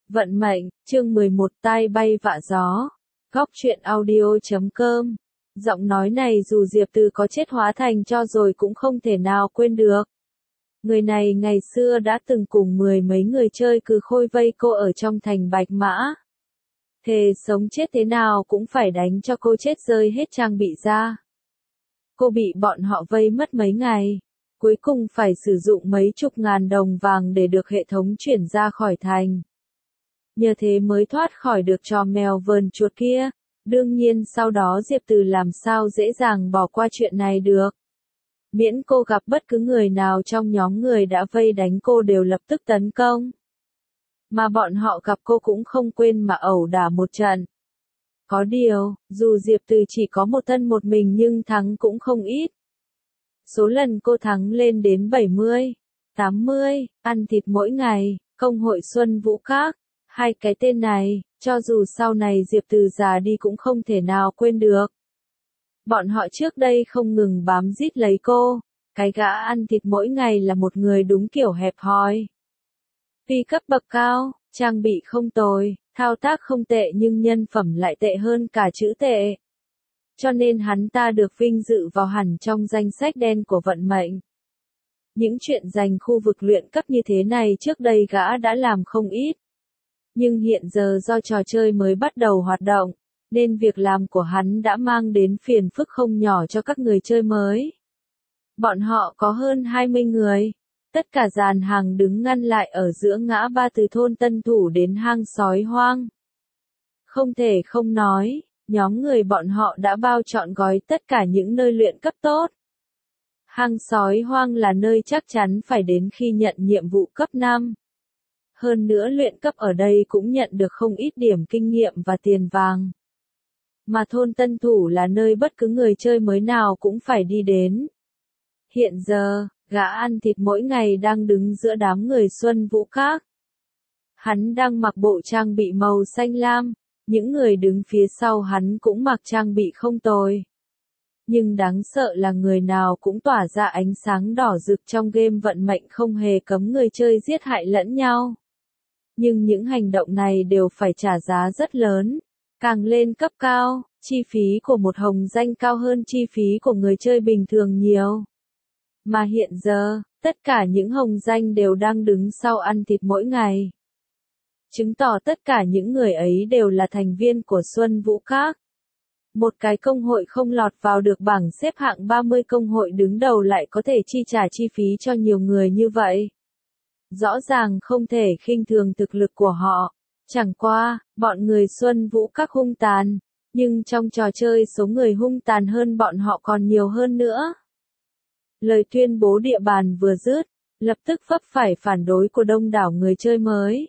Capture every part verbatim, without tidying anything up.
Vận mệnh, chương mười một tai bay vạ gió. Góc truyện audio.com. Giọng nói này dù Diệp Từ có chết hóa thành cho rồi cũng không thể nào quên được. Người này ngày xưa đã từng cùng mười mấy người chơi cừ khôi vây cô ở trong thành Bạch Mã. Thề sống chết thế nào cũng phải đánh cho cô chết rơi hết trang bị ra. Cô bị bọn họ vây mất mấy ngày. Cuối cùng phải sử dụng mấy chục ngàn đồng vàng để được hệ thống chuyển ra khỏi thành. Nhờ thế mới thoát khỏi được trò mèo vờn chuột kia. Đương nhiên sau đó Diệp Từ làm sao dễ dàng bỏ qua chuyện này được. Miễn cô gặp bất cứ người nào trong nhóm người đã vây đánh cô đều lập tức tấn công. Mà bọn họ gặp cô cũng không quên mà ẩu đả một trận. Có điều, dù Diệp Từ chỉ có một thân một mình nhưng thắng cũng không ít. Số lần cô thắng lên đến bảy mươi, tám mươi, ăn thịt mỗi ngày, công hội Xuân Vũ Các. Hai cái tên này, cho dù sau này Diệp Từ già đi cũng không thể nào quên được. Bọn họ trước đây không ngừng bám rít lấy cô. Cái gã ăn thịt mỗi ngày là một người đúng kiểu hẹp hòi. Vì cấp bậc cao, trang bị không tồi, thao tác không tệ nhưng nhân phẩm lại tệ hơn cả chữ tệ. Cho nên hắn ta được vinh dự vào hẳn trong danh sách đen của vận mệnh. Những chuyện giành khu vực luyện cấp như thế này trước đây gã đã làm không ít. Nhưng hiện giờ do trò chơi mới bắt đầu hoạt động, nên việc làm của hắn đã mang đến phiền phức không nhỏ cho các người chơi mới. Bọn họ có hơn hai mươi người. Tất cả dàn hàng đứng ngăn lại ở giữa ngã ba từ thôn Tân Thủ đến hang sói hoang. Không thể không nói, nhóm người bọn họ đã bao trọn gói tất cả những nơi luyện cấp tốt. Hang sói hoang là nơi chắc chắn phải đến khi nhận nhiệm vụ cấp năm. Hơn nữa luyện cấp ở đây cũng nhận được không ít điểm kinh nghiệm và tiền vàng. Mà thôn Tân Thủ là nơi bất cứ người chơi mới nào cũng phải đi đến. Hiện giờ, gã ăn thịt mỗi ngày đang đứng giữa đám người Xuân Vũ Các. Hắn đang mặc bộ trang bị màu xanh lam, những người đứng phía sau hắn cũng mặc trang bị không tồi. Nhưng đáng sợ là người nào cũng tỏa ra ánh sáng đỏ rực trong game vận mệnh không hề cấm người chơi giết hại lẫn nhau. Nhưng những hành động này đều phải trả giá rất lớn. Càng lên cấp cao, chi phí của một hồng danh cao hơn chi phí của người chơi bình thường nhiều. Mà hiện giờ, tất cả những hồng danh đều đang đứng sau ăn thịt mỗi ngày. Chứng tỏ tất cả những người ấy đều là thành viên của Xuân Vũ Các. Một cái công hội không lọt vào được bảng xếp hạng ba mươi công hội đứng đầu lại có thể chi trả chi phí cho nhiều người như vậy. Rõ ràng không thể khinh thường thực lực của họ. Chẳng qua, bọn người Xuân Vũ Các hung tàn. Nhưng trong trò chơi số người hung tàn hơn bọn họ còn nhiều hơn nữa. Lời tuyên bố địa bàn vừa dứt, lập tức vấp phải phản đối của đông đảo người chơi mới.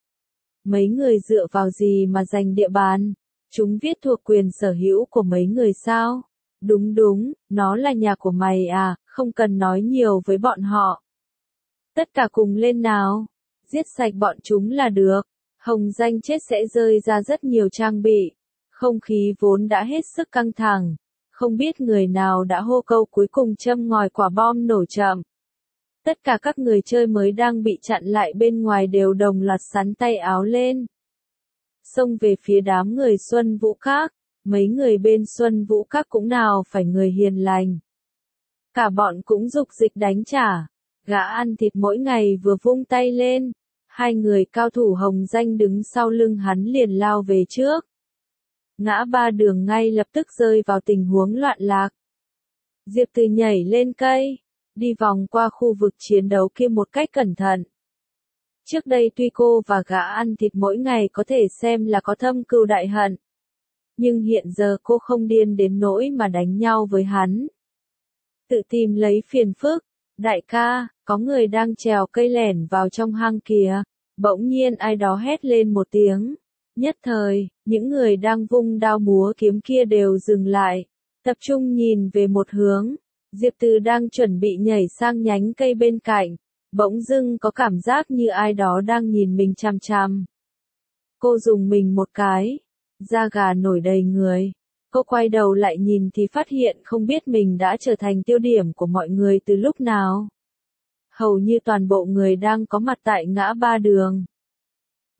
Mấy người dựa vào gì mà giành địa bàn? Chúng viết thuộc quyền sở hữu của mấy người sao? Đúng đúng, nó là nhà của mày à, không cần nói nhiều với bọn họ. Tất cả cùng lên nào, giết sạch bọn chúng là được. Hồng danh chết sẽ rơi ra rất nhiều trang bị. Không khí vốn đã hết sức căng thẳng. Không biết người nào đã hô câu cuối cùng châm ngòi quả bom nổ chậm. Tất cả các người chơi mới đang bị chặn lại bên ngoài đều đồng loạt sắn tay áo lên. Xông về phía đám người Xuân Vũ Các, mấy người bên Xuân Vũ Các cũng nào phải người hiền lành. Cả bọn cũng dục dịch đánh trả. Gã ăn thịt mỗi ngày vừa vung tay lên. Hai người cao thủ hồng danh đứng sau lưng hắn liền lao về trước. Ngã ba đường ngay lập tức rơi vào tình huống loạn lạc. Diệp Từ nhảy lên cây, đi vòng qua khu vực chiến đấu kia một cách cẩn thận. Trước đây tuy cô và gã ăn thịt mỗi ngày có thể xem là có thâm cừu đại hận. Nhưng hiện giờ cô không điên đến nỗi mà đánh nhau với hắn. Tự tìm lấy phiền phức. Đại ca, có người đang trèo cây lẻn vào trong hang kìa. Bỗng nhiên ai đó hét lên một tiếng. Nhất thời, những người đang vung đao múa kiếm kia đều dừng lại, tập trung nhìn về một hướng. Diệp Từ đang chuẩn bị nhảy sang nhánh cây bên cạnh, bỗng dưng có cảm giác như ai đó đang nhìn mình chằm chằm. Cô dùng mình một cái, da gà nổi đầy người. Cô quay đầu lại nhìn thì phát hiện không biết mình đã trở thành tiêu điểm của mọi người từ lúc nào. Hầu như toàn bộ người đang có mặt tại ngã ba đường.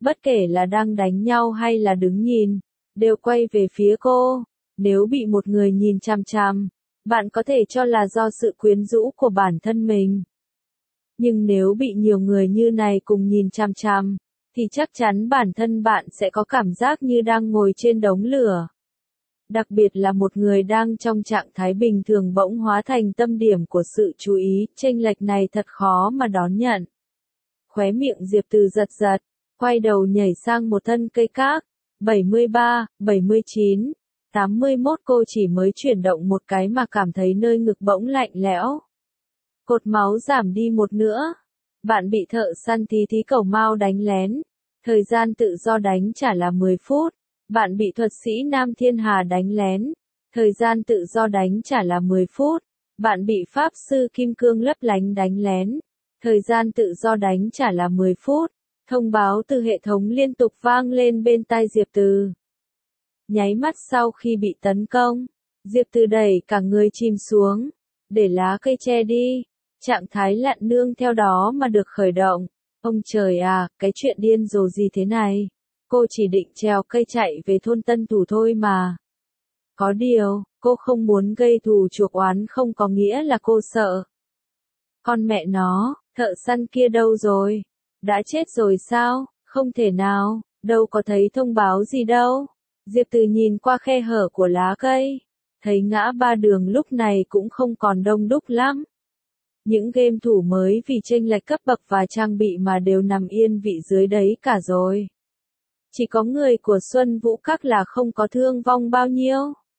bất kể là đang đánh nhau hay là đứng nhìn, đều quay về phía cô. Nếu bị một người nhìn chằm chằm, bạn có thể cho là do sự quyến rũ của bản thân mình. Nhưng nếu bị nhiều người như này cùng nhìn chằm chằm, thì chắc chắn bản thân bạn sẽ có cảm giác như đang ngồi trên đống lửa. Đặc biệt là một người đang trong trạng thái bình thường bỗng hóa thành tâm điểm của sự chú ý, chênh lệch này thật khó mà đón nhận. Khóe miệng Diệp Từ giật giật, quay đầu nhảy sang một thân cây khác. bảy mươi ba, bảy mươi chín, tám mươi mốt cô chỉ mới chuyển động một cái mà cảm thấy nơi ngực bỗng lạnh lẽo. Cột máu giảm đi một nữa. Bạn bị thợ săn Thí Thí Cẩu Mao đánh lén. Thời gian tự do đánh trả là mười phút. Bạn bị thuật sĩ Nam Thiên Hà đánh lén. Thời gian tự do đánh trả là mười phút. Bạn bị Pháp Sư Kim Cương Lấp Lánh đánh lén. Thời gian tự do đánh trả là mười phút. Thông báo từ hệ thống liên tục vang lên bên tai Diệp Từ. Nháy mắt sau khi bị tấn công, Diệp Từ đẩy cả người chìm xuống, để lá cây che đi. Trạng thái lặn nương theo đó mà được khởi động. Ông trời à, cái chuyện điên rồ gì thế này? Cô chỉ định trèo cây chạy về thôn Tân Thủ thôi mà. Có điều, cô không muốn gây thù chuộc oán không có nghĩa là cô sợ. Con mẹ nó, thợ săn kia đâu rồi? Đã chết rồi sao? Không thể nào, đâu có thấy thông báo gì đâu. Diệp Từ nhìn qua khe hở của lá cây, thấy ngã ba đường lúc này cũng không còn đông đúc lắm. Những game thủ mới vì chênh lệch cấp bậc và trang bị mà đều nằm yên vị dưới đấy cả rồi. Chỉ có người của Xuân Vũ Các là không có thương vong bao nhiêu.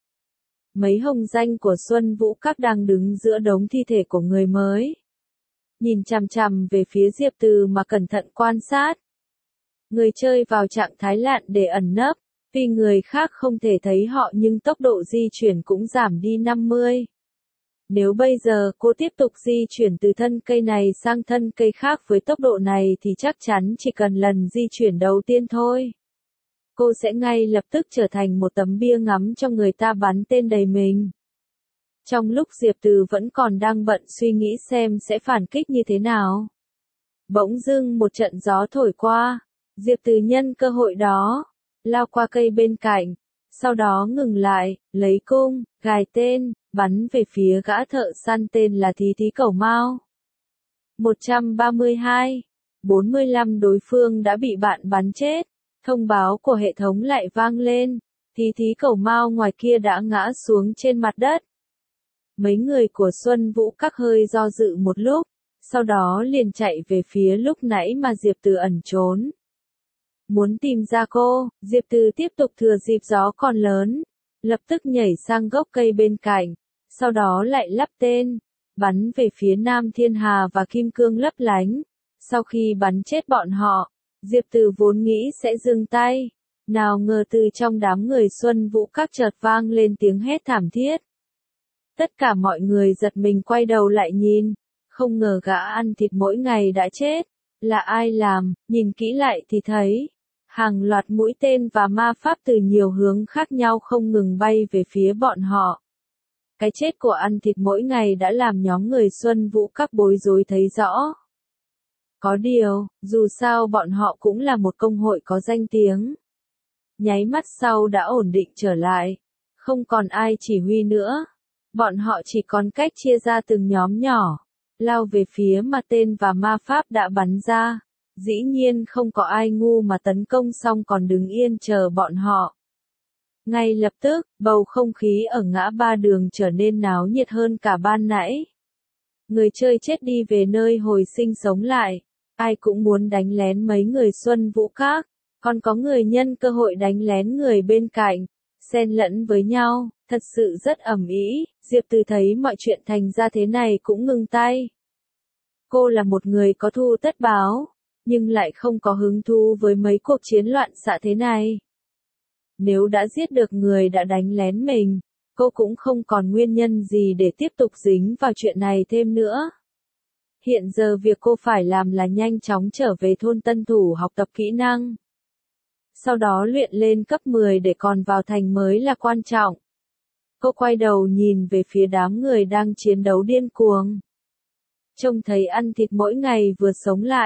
Mấy hồng danh của Xuân Vũ Các đang đứng giữa đống thi thể của người mới. Nhìn chằm chằm về phía Diệp Từ mà cẩn thận quan sát. Người chơi vào trạng thái lặn để ẩn nấp, vì người khác không thể thấy họ nhưng tốc độ di chuyển cũng giảm đi năm mươi. Nếu bây giờ cô tiếp tục di chuyển từ thân cây này sang thân cây khác với tốc độ này thì chắc chắn chỉ cần lần di chuyển đầu tiên thôi. Cô sẽ ngay lập tức trở thành một tấm bia ngắm cho người ta bắn tên đầy mình. Trong lúc Diệp Từ vẫn còn đang bận suy nghĩ xem sẽ phản kích như thế nào. Bỗng dưng một trận gió thổi qua, Diệp Từ nhân cơ hội đó, lao qua cây bên cạnh, sau đó ngừng lại, lấy cung, gài tên, bắn về phía gã thợ săn tên là Thí Thí Cẩu Mao. một trăm ba mươi hai, bốn mươi lăm đối phương đã bị bạn bắn chết, thông báo của hệ thống lại vang lên, Thí Thí Cẩu Mao ngoài kia đã ngã xuống trên mặt đất. Mấy người của Xuân Vũ Các hơi do dự một lúc, sau đó liền chạy về phía lúc nãy mà Diệp Từ ẩn trốn. Muốn tìm ra cô, Diệp Từ tiếp tục thừa dịp gió còn lớn, lập tức nhảy sang gốc cây bên cạnh, sau đó lại lắp tên, bắn về phía Nam Thiên Hà và Kim Cương Lấp Lánh. Sau khi bắn chết bọn họ, Diệp Từ vốn nghĩ sẽ dừng tay, nào ngờ từ trong đám người Xuân Vũ Các chợt vang lên tiếng hét thảm thiết. Tất cả mọi người giật mình quay đầu lại nhìn, không ngờ gã ăn thịt mỗi ngày đã chết. Là ai làm, nhìn kỹ lại thì thấy, hàng loạt mũi tên và ma pháp từ nhiều hướng khác nhau không ngừng bay về phía bọn họ. Cái chết của ăn thịt mỗi ngày đã làm nhóm người Xuân Vũ Các bối rối thấy rõ. Có điều, dù sao bọn họ cũng là một công hội có danh tiếng. Nháy mắt sau đã ổn định trở lại, không còn ai chỉ huy nữa. Bọn họ chỉ còn cách chia ra từng nhóm nhỏ, lao về phía mà tên và ma pháp đã bắn ra. Dĩ nhiên không có ai ngu mà tấn công xong còn đứng yên chờ bọn họ. Ngay lập tức, bầu không khí ở ngã ba đường trở nên náo nhiệt hơn cả ban nãy. Người chơi chết đi về nơi hồi sinh sống lại, ai cũng muốn đánh lén mấy người Xuân Vũ Các, còn có người nhân cơ hội đánh lén người bên cạnh, xen lẫn với nhau, thật sự rất ầm ĩ. Diệp Từ thấy mọi chuyện thành ra thế này cũng ngừng tay. Cô là một người có thù tất báo, nhưng lại không có hứng thú với mấy cuộc chiến loạn xạ thế này. Nếu đã giết được người đã đánh lén mình, cô cũng không còn nguyên nhân gì để tiếp tục dính vào chuyện này thêm nữa. Hiện giờ việc cô phải làm là nhanh chóng trở về thôn Tân Thủ học tập kỹ năng. Sau đó luyện lên cấp mười để còn vào thành mới là quan trọng. Cô quay đầu nhìn về phía đám người đang chiến đấu điên cuồng. Trông thấy ăn thịt mỗi ngày vừa sống lại,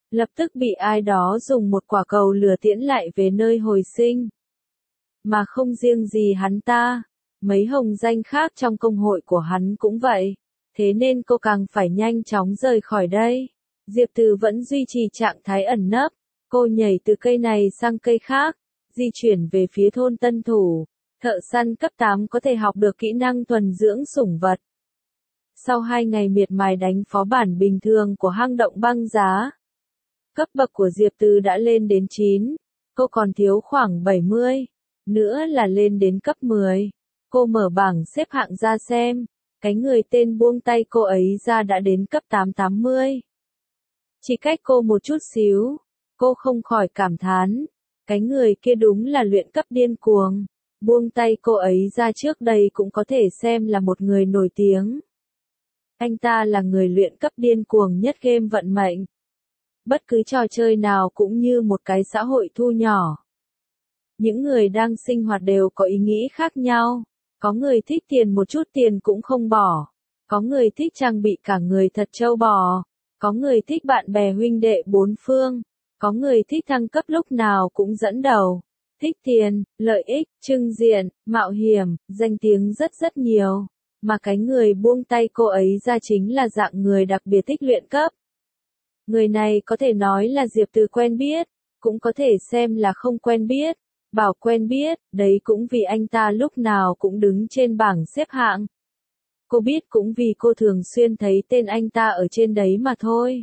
lập tức bị ai đó dùng một quả cầu lửa tiễn lại về nơi hồi sinh. Mà không riêng gì hắn ta, mấy hồng danh khác trong công hội của hắn cũng vậy, thế nên cô càng phải nhanh chóng rời khỏi đây. Diệp Từ vẫn duy trì trạng thái ẩn nấp, cô nhảy từ cây này sang cây khác, di chuyển về phía thôn Tân Thủ. Thợ săn cấp tám có thể học được kỹ năng thuần dưỡng sủng vật. Sau hai ngày miệt mài đánh phó bản bình thường của hang động băng giá, cấp bậc của Diệp Từ đã lên đến chín, cô còn thiếu khoảng bảy mươi, nữa là lên đến cấp mười. Cô mở bảng xếp hạng ra xem, cái người tên buông tay cô ấy ra đã đến cấp tám tám mươi. Chỉ cách cô một chút xíu, cô không khỏi cảm thán, cái người kia đúng là luyện cấp điên cuồng. Buông tay cô ấy ra trước đây cũng có thể xem là một người nổi tiếng. Anh ta là người luyện cấp điên cuồng nhất game vận mệnh. Bất cứ trò chơi nào cũng như một cái xã hội thu nhỏ. Những người đang sinh hoạt đều có ý nghĩ khác nhau. Có người thích tiền một chút tiền cũng không bỏ. Có người thích trang bị cả người thật trâu bò. Có người thích bạn bè huynh đệ bốn phương. Có người thích thăng cấp lúc nào cũng dẫn đầu. Thích tiền, lợi ích, trưng diện, mạo hiểm, danh tiếng rất rất nhiều. Mà cái người buông tay cô ấy ra chính là dạng người đặc biệt thích luyện cấp. Người này có thể nói là Diệp Từ quen biết, cũng có thể xem là không quen biết. Bảo quen biết, đấy cũng vì anh ta lúc nào cũng đứng trên bảng xếp hạng. Cô biết cũng vì cô thường xuyên thấy tên anh ta ở trên đấy mà thôi.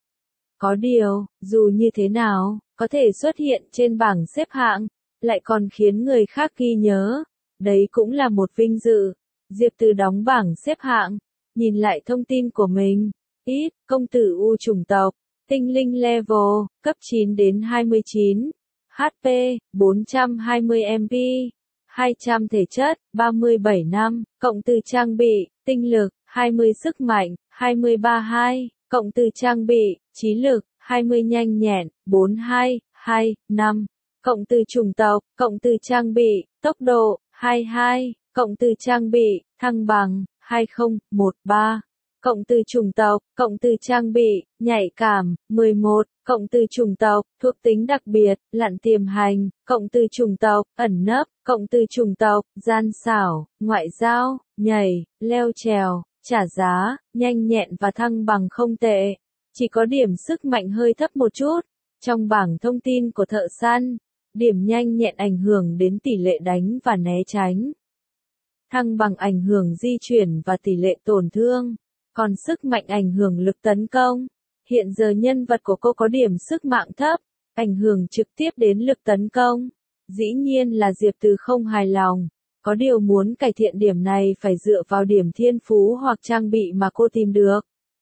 Có điều, dù như thế nào, có thể xuất hiện trên bảng xếp hạng, lại còn khiến người khác ghi nhớ. Đấy cũng là một vinh dự. Diệp Từ đóng bảng xếp hạng, nhìn lại thông tin của mình. Ít, công tử U chủng tộc, tinh linh level, cấp chín đến hai mươi chín, hát pê, bốn trăm hai mươi em pê, hai trăm thể chất, ba mươi bảy năm, cộng từ trang bị, tinh lực, hai mươi sức mạnh, hai mươi ba hai, cộng từ trang bị, trí lực, hai mươi nhanh nhẹn, bốn hai, hai, năm, cộng từ chủng tộc, cộng từ trang bị, tốc độ, hai mươi hai, cộng từ trang bị, thăng bằng, hai không, một ba, cộng từ chủng tộc, cộng từ trang bị, nhạy cảm, mười một, cộng từ chủng tộc, thuộc tính đặc biệt, lặn tiềm hành, cộng từ chủng tộc, ẩn nấp, cộng từ chủng tộc, gian xảo, ngoại giao, nhảy, leo trèo, trả giá, nhanh nhẹn và thăng bằng không tệ. Chỉ có điểm sức mạnh hơi thấp một chút. Trong bảng thông tin của thợ săn, điểm nhanh nhẹn ảnh hưởng đến tỷ lệ đánh và né tránh. Thăng bằng ảnh hưởng di chuyển và tỷ lệ tổn thương. Còn sức mạnh ảnh hưởng lực tấn công. Hiện giờ nhân vật của cô có điểm sức mạnh thấp, ảnh hưởng trực tiếp đến lực tấn công. Dĩ nhiên là Diệp Từ không hài lòng. Có điều muốn cải thiện điểm này phải dựa vào điểm thiên phú hoặc trang bị mà cô tìm được.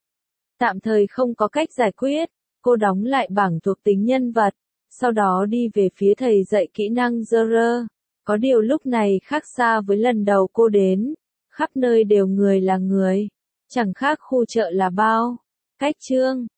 Tạm thời không có cách giải quyết, cô đóng lại bảng thuộc tính nhân vật, sau đó đi về phía thầy dạy kỹ năng Zero. Có điều lúc này khác xa với lần đầu cô đến, khắp nơi đều người là người, chẳng khác khu chợ là bao. Cách chương